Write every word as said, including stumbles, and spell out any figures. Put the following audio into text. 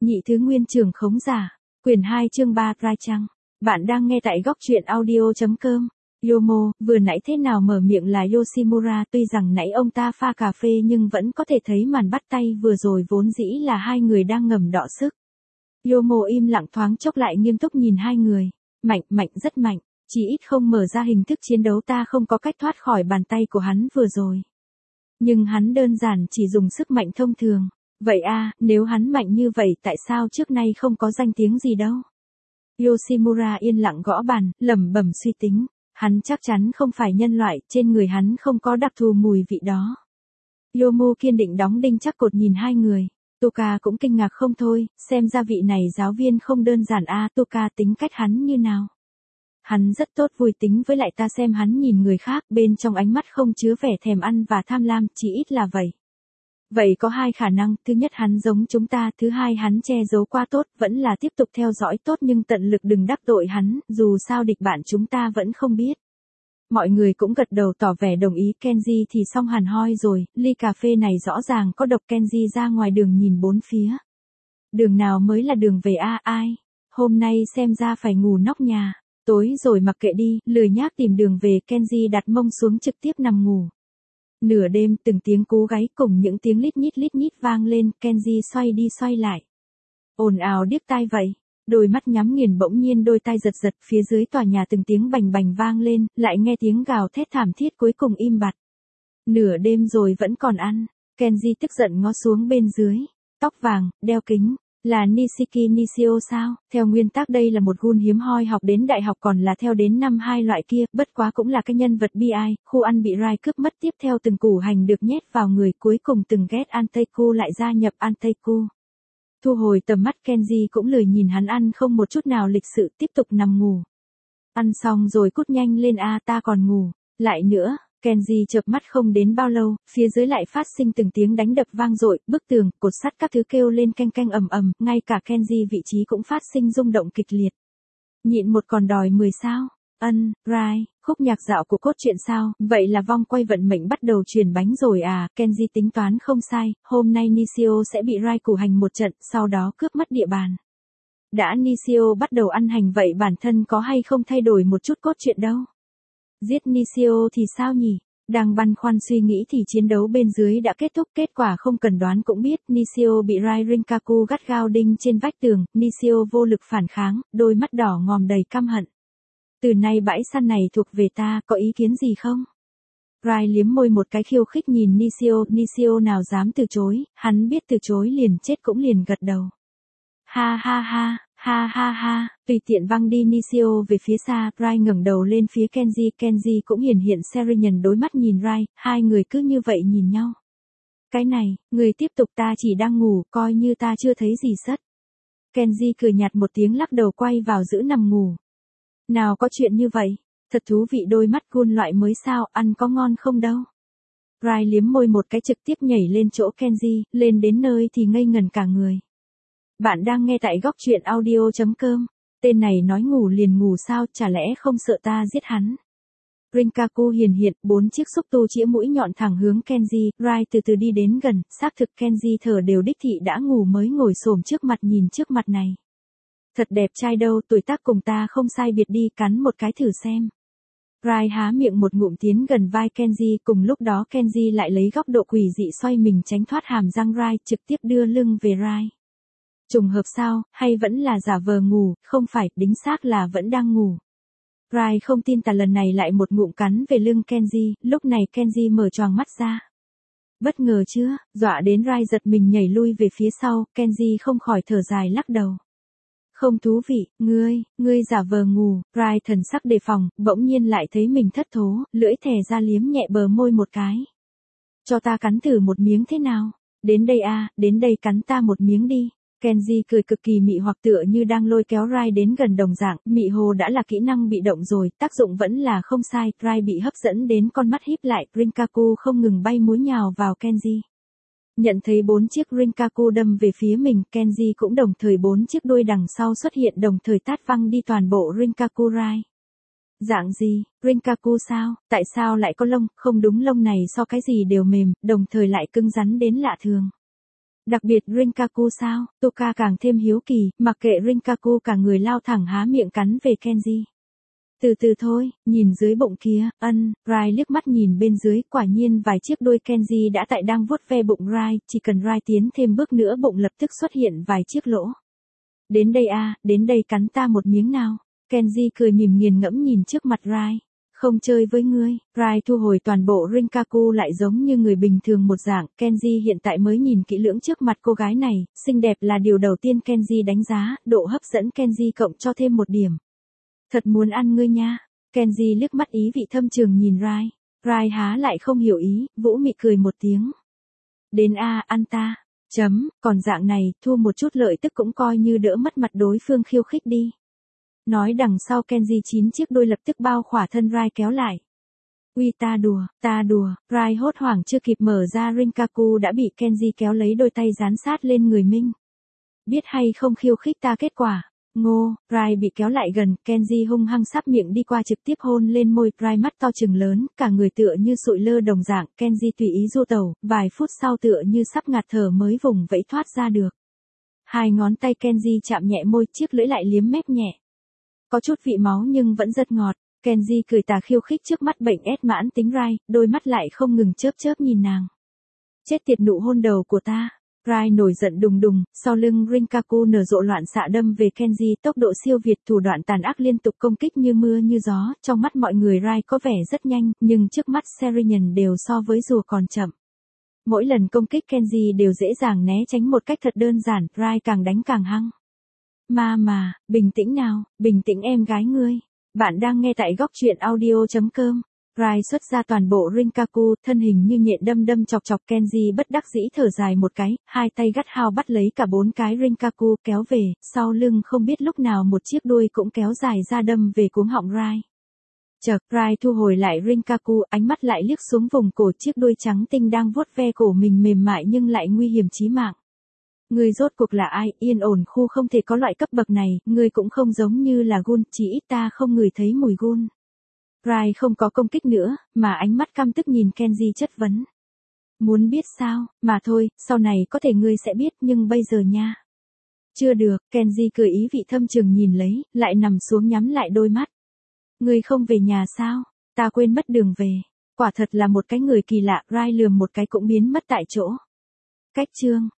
Nhị thứ nguyên trường khống giả. Quyển hai chương ba Rai Trăng. Bạn đang nghe tại góc truyện audio.com. Yomo, vừa nãy thế nào mở miệng là Yoshimura, tuy rằng nãy ông ta pha cà phê nhưng vẫn có thể thấy màn bắt tay vừa rồi vốn dĩ là hai người đang ngầm đọ sức. Yomo im lặng thoáng chốc lại nghiêm túc nhìn hai người. Mạnh, mạnh, rất mạnh. Chỉ ít không mở ra hình thức chiến đấu ta không có cách thoát khỏi bàn tay của hắn vừa rồi. Nhưng hắn đơn giản chỉ dùng sức mạnh thông thường. Vậy à, nếu hắn mạnh như vậy tại sao trước nay không có danh tiếng gì đâu? Yoshimura yên lặng gõ bàn, lẩm bẩm suy tính. Hắn chắc chắn không phải nhân loại, trên người hắn không có đặc thù mùi vị đó. Yomo kiên định đóng đinh chắc cột nhìn hai người. Toka cũng kinh ngạc không thôi, xem ra vị này giáo viên không đơn giản a. À, Toka tính cách hắn như nào? Hắn rất tốt vui tính, với lại ta xem hắn nhìn người khác bên trong ánh mắt không chứa vẻ thèm ăn và tham lam, chỉ ít là vậy. Vậy có hai khả năng, thứ nhất hắn giống chúng ta, thứ hai hắn che giấu quá tốt, vẫn là tiếp tục theo dõi tốt nhưng tận lực đừng đắc tội hắn, dù sao địch bạn chúng ta vẫn không biết. Mọi người cũng gật đầu tỏ vẻ đồng ý. Kenji thì xong hẳn hoi rồi, ly cà phê này rõ ràng có độc. Kenji ra ngoài đường nhìn bốn phía. Đường nào mới là đường về a? À, ai? Hôm nay xem ra phải ngủ nóc nhà. Tối rồi mặc kệ đi, lười nhác tìm đường về. Kenji đặt mông xuống trực tiếp nằm ngủ. Nửa đêm từng tiếng cú gáy cùng những tiếng lít nhít lít nhít vang lên. Kenji xoay đi xoay lại. Ồn ào điếc tai vậy. Đôi mắt nhắm nghiền bỗng nhiên đôi tai giật giật, phía dưới tòa nhà từng tiếng bành bành vang lên, lại nghe tiếng gào thét thảm thiết cuối cùng im bặt. Nửa đêm rồi vẫn còn ăn. Kenji tức giận ngó xuống bên dưới. Tóc vàng, đeo kính. Là Nishiki Nishio sao? Theo nguyên tắc đây là một gun hiếm hoi, học đến đại học còn là theo đến năm hai loại kia, bất quá cũng là cái nhân vật bi ai. Khu ăn bị Rai cướp mất, tiếp theo từng củ hành được nhét vào người, cuối cùng từng ghét Anteiku lại gia nhập Anteiku. Thu hồi tầm mắt, Kenji cũng lười nhìn hắn ăn không một chút nào lịch sự, tiếp tục nằm ngủ. Ăn xong rồi cút nhanh lên a, à, ta còn ngủ. Lại nữa. Kenji chợp mắt không đến bao lâu, phía dưới lại phát sinh từng tiếng đánh đập vang dội, bức tường, cột sắt các thứ kêu lên canh canh ầm ầm, ngay cả Kenji vị trí cũng phát sinh rung động kịch liệt. Nhịn một còn đòi mười sao? Ân, Rai, khúc nhạc dạo của cốt truyện sao? Vậy là vong quay vận mệnh bắt đầu chuyển bánh rồi à? Kenji tính toán không sai, hôm nay Nishio sẽ bị Rai củ hành một trận, sau đó cướp mất địa bàn. Đã Nishio bắt đầu ăn hành vậy bản thân có hay không thay đổi một chút cốt truyện đâu? Giết Nishio thì sao nhỉ? Đang băn khoăn suy nghĩ thì chiến đấu bên dưới đã kết thúc, kết quả không cần đoán cũng biết, Nishio bị Rai Rinkaku gắt gao đinh trên vách tường, Nishio vô lực phản kháng, đôi mắt đỏ ngòm đầy căm hận. Từ nay bãi săn này thuộc về ta, có ý kiến gì không? Rai liếm môi một cái khiêu khích nhìn Nishio, Nishio nào dám từ chối, hắn biết từ chối liền chết cũng liền gật đầu. Ha ha ha. Ha ha ha, tùy tiện văng đi Nishio về phía xa, Rai ngẩng đầu lên phía Kenji, Kenji cũng hiển hiện Serious đối mắt nhìn Rai, hai người cứ như vậy nhìn nhau. Cái này, người tiếp tục, ta chỉ đang ngủ, coi như ta chưa thấy gì sất. Kenji cười nhạt một tiếng lắc đầu quay vào giữ nằm ngủ. Nào có chuyện như vậy, thật thú vị, đôi mắt gun loại mới sao, ăn có ngon không đâu. Rai liếm môi một cái trực tiếp nhảy lên chỗ Kenji, lên đến nơi thì ngây ngần cả người. Bạn đang nghe tại góc truyện audio.com. Tên này nói ngủ liền ngủ sao, chả lẽ không sợ ta giết hắn? Rinkaku hiền hiện, bốn chiếc xúc tu chĩa mũi nhọn thẳng hướng Kenji, Rai từ từ đi đến gần, xác thực Kenji thở đều đích thị đã ngủ mới ngồi xổm trước mặt nhìn trước mặt này. Thật đẹp trai đâu, tuổi tác cùng ta không sai biệt đi, cắn một cái thử xem. Rai há miệng một ngụm tiến gần vai Kenji, cùng lúc đó Kenji lại lấy góc độ quỷ dị xoay mình tránh thoát hàm răng Rai, trực tiếp đưa lưng về Rai. Trùng hợp sao, hay vẫn là giả vờ ngủ? Không phải, đính xác là vẫn đang ngủ. Rai không tin tà lần này lại một ngụm cắn về lưng Kenji, lúc này Kenji mở choàng mắt ra. Bất ngờ chưa, dọa đến Rai giật mình nhảy lui về phía sau, Kenji không khỏi thở dài lắc đầu. Không thú vị, ngươi, ngươi giả vờ ngủ, Rai thần sắc đề phòng, bỗng nhiên lại thấy mình thất thố, lưỡi thè ra liếm nhẹ bờ môi một cái. Cho ta cắn thử một miếng thế nào? Đến đây a, đến đây cắn ta một miếng đi. Kenji cười cực kỳ mị hoặc tựa như đang lôi kéo Rai đến gần đồng dạng, mị hồ đã là kỹ năng bị động rồi, tác dụng vẫn là không sai, Rai bị hấp dẫn đến con mắt híp lại, Rinkaku không ngừng bay múa nhào vào Kenji. Nhận thấy bốn chiếc Rinkaku đâm về phía mình, Kenji cũng đồng thời bốn chiếc đuôi đằng sau xuất hiện đồng thời tát văng đi toàn bộ Rinkaku Rai. Dạng gì, Rinkaku sao, tại sao lại có lông, không đúng lông này so cái gì đều mềm, đồng thời lại cứng rắn đến lạ thường. Đặc biệt Rinkaku sao? Toka càng thêm hiếu kỳ, mặc kệ Rinkaku cả người lao thẳng há miệng cắn về Kenji. Từ từ thôi, nhìn dưới bụng kia, ân, Rai liếc mắt nhìn bên dưới, quả nhiên vài chiếc đuôi Kenji đã tại đang vuốt ve bụng Rai, chỉ cần Rai tiến thêm bước nữa bụng lập tức xuất hiện vài chiếc lỗ. Đến đây a, đến đây cắn ta một miếng nào. Kenji cười mỉm nghiền ngẫm nhìn trước mặt Rai. Không chơi với ngươi, Rai thu hồi toàn bộ Rinkaku lại giống như người bình thường một dạng, Kenji hiện tại mới nhìn kỹ lưỡng trước mặt cô gái này, xinh đẹp là điều đầu tiên Kenji đánh giá, độ hấp dẫn Kenji cộng cho thêm một điểm. Thật muốn ăn ngươi nha, Kenji liếc mắt ý vị thâm trường nhìn Rai, Rai há lại không hiểu ý, vũ mị cười một tiếng. Đến a, ăn ta, chấm, còn dạng này, thu một chút lợi tức cũng coi như đỡ mất mặt đối phương khiêu khích đi. Nói đằng sau Kenji chín chiếc đuôi lập tức bao khỏa thân Rai kéo lại. Uy ta đùa, ta đùa, Rai hốt hoảng chưa kịp mở ra Rinkaku đã bị Kenji kéo lấy đôi tay dán sát lên người mình. Biết hay không khiêu khích ta kết quả. Ngô, Rai bị kéo lại gần, Kenji hung hăng sắp miệng đi qua trực tiếp hôn lên môi, Rai mắt to trừng lớn, cả người tựa như sụi lơ đồng dạng, Kenji tùy ý du tẩu, vài phút sau tựa như sắp ngạt thở mới vùng vẫy thoát ra được. Hai ngón tay Kenji chạm nhẹ môi, chiếc lưỡi lại liếm mép nhẹ. Có chút vị máu nhưng vẫn rất ngọt, Kenji cười tà khiêu khích trước mắt bệnh ép mãn tính Rai, đôi mắt lại không ngừng chớp chớp nhìn nàng. Chết tiệt nụ hôn đầu của ta. Rai nổi giận đùng đùng, sau lưng Rinkaku nở rộ loạn xạ đâm về Kenji, tốc độ siêu việt, thủ đoạn tàn ác liên tục công kích như mưa như gió, trong mắt mọi người Rai có vẻ rất nhanh, nhưng trước mắt Serian đều so với rùa còn chậm. Mỗi lần công kích Kenji đều dễ dàng né tránh một cách thật đơn giản, Rai càng đánh càng hăng. Ma mà, bình tĩnh nào, bình tĩnh em gái ngươi. Bạn đang nghe tại góc truyện audio chấm com. Rai xuất ra toàn bộ Rinkaku, thân hình như nhện đâm đâm chọc chọc Kenji bất đắc dĩ thở dài một cái, hai tay gắt hao bắt lấy cả bốn cái Rinkaku kéo về, sau lưng không biết lúc nào một chiếc đuôi cũng kéo dài ra đâm về cuống họng Rai. Chợt, Rai thu hồi lại Rinkaku, ánh mắt lại liếc xuống vùng cổ chiếc đuôi trắng tinh đang vuốt ve cổ mình mềm mại nhưng lại nguy hiểm chí mạng. Ngươi rốt cuộc là ai, yên ổn khu không thể có loại cấp bậc này, ngươi cũng không giống như là Gun, chỉ ít ta không ngửi thấy mùi Gun. Rai không có công kích nữa, mà ánh mắt căm tức nhìn Kenji chất vấn. Muốn biết sao, mà thôi, sau này có thể ngươi sẽ biết nhưng bây giờ nha. Chưa được, Kenji cười ý vị thâm trường nhìn lấy, lại nằm xuống nhắm lại đôi mắt. Ngươi không về nhà sao, ta quên mất đường về. Quả thật là một cái người kỳ lạ, Rai lườm một cái cũng biến mất tại chỗ. Cách chương.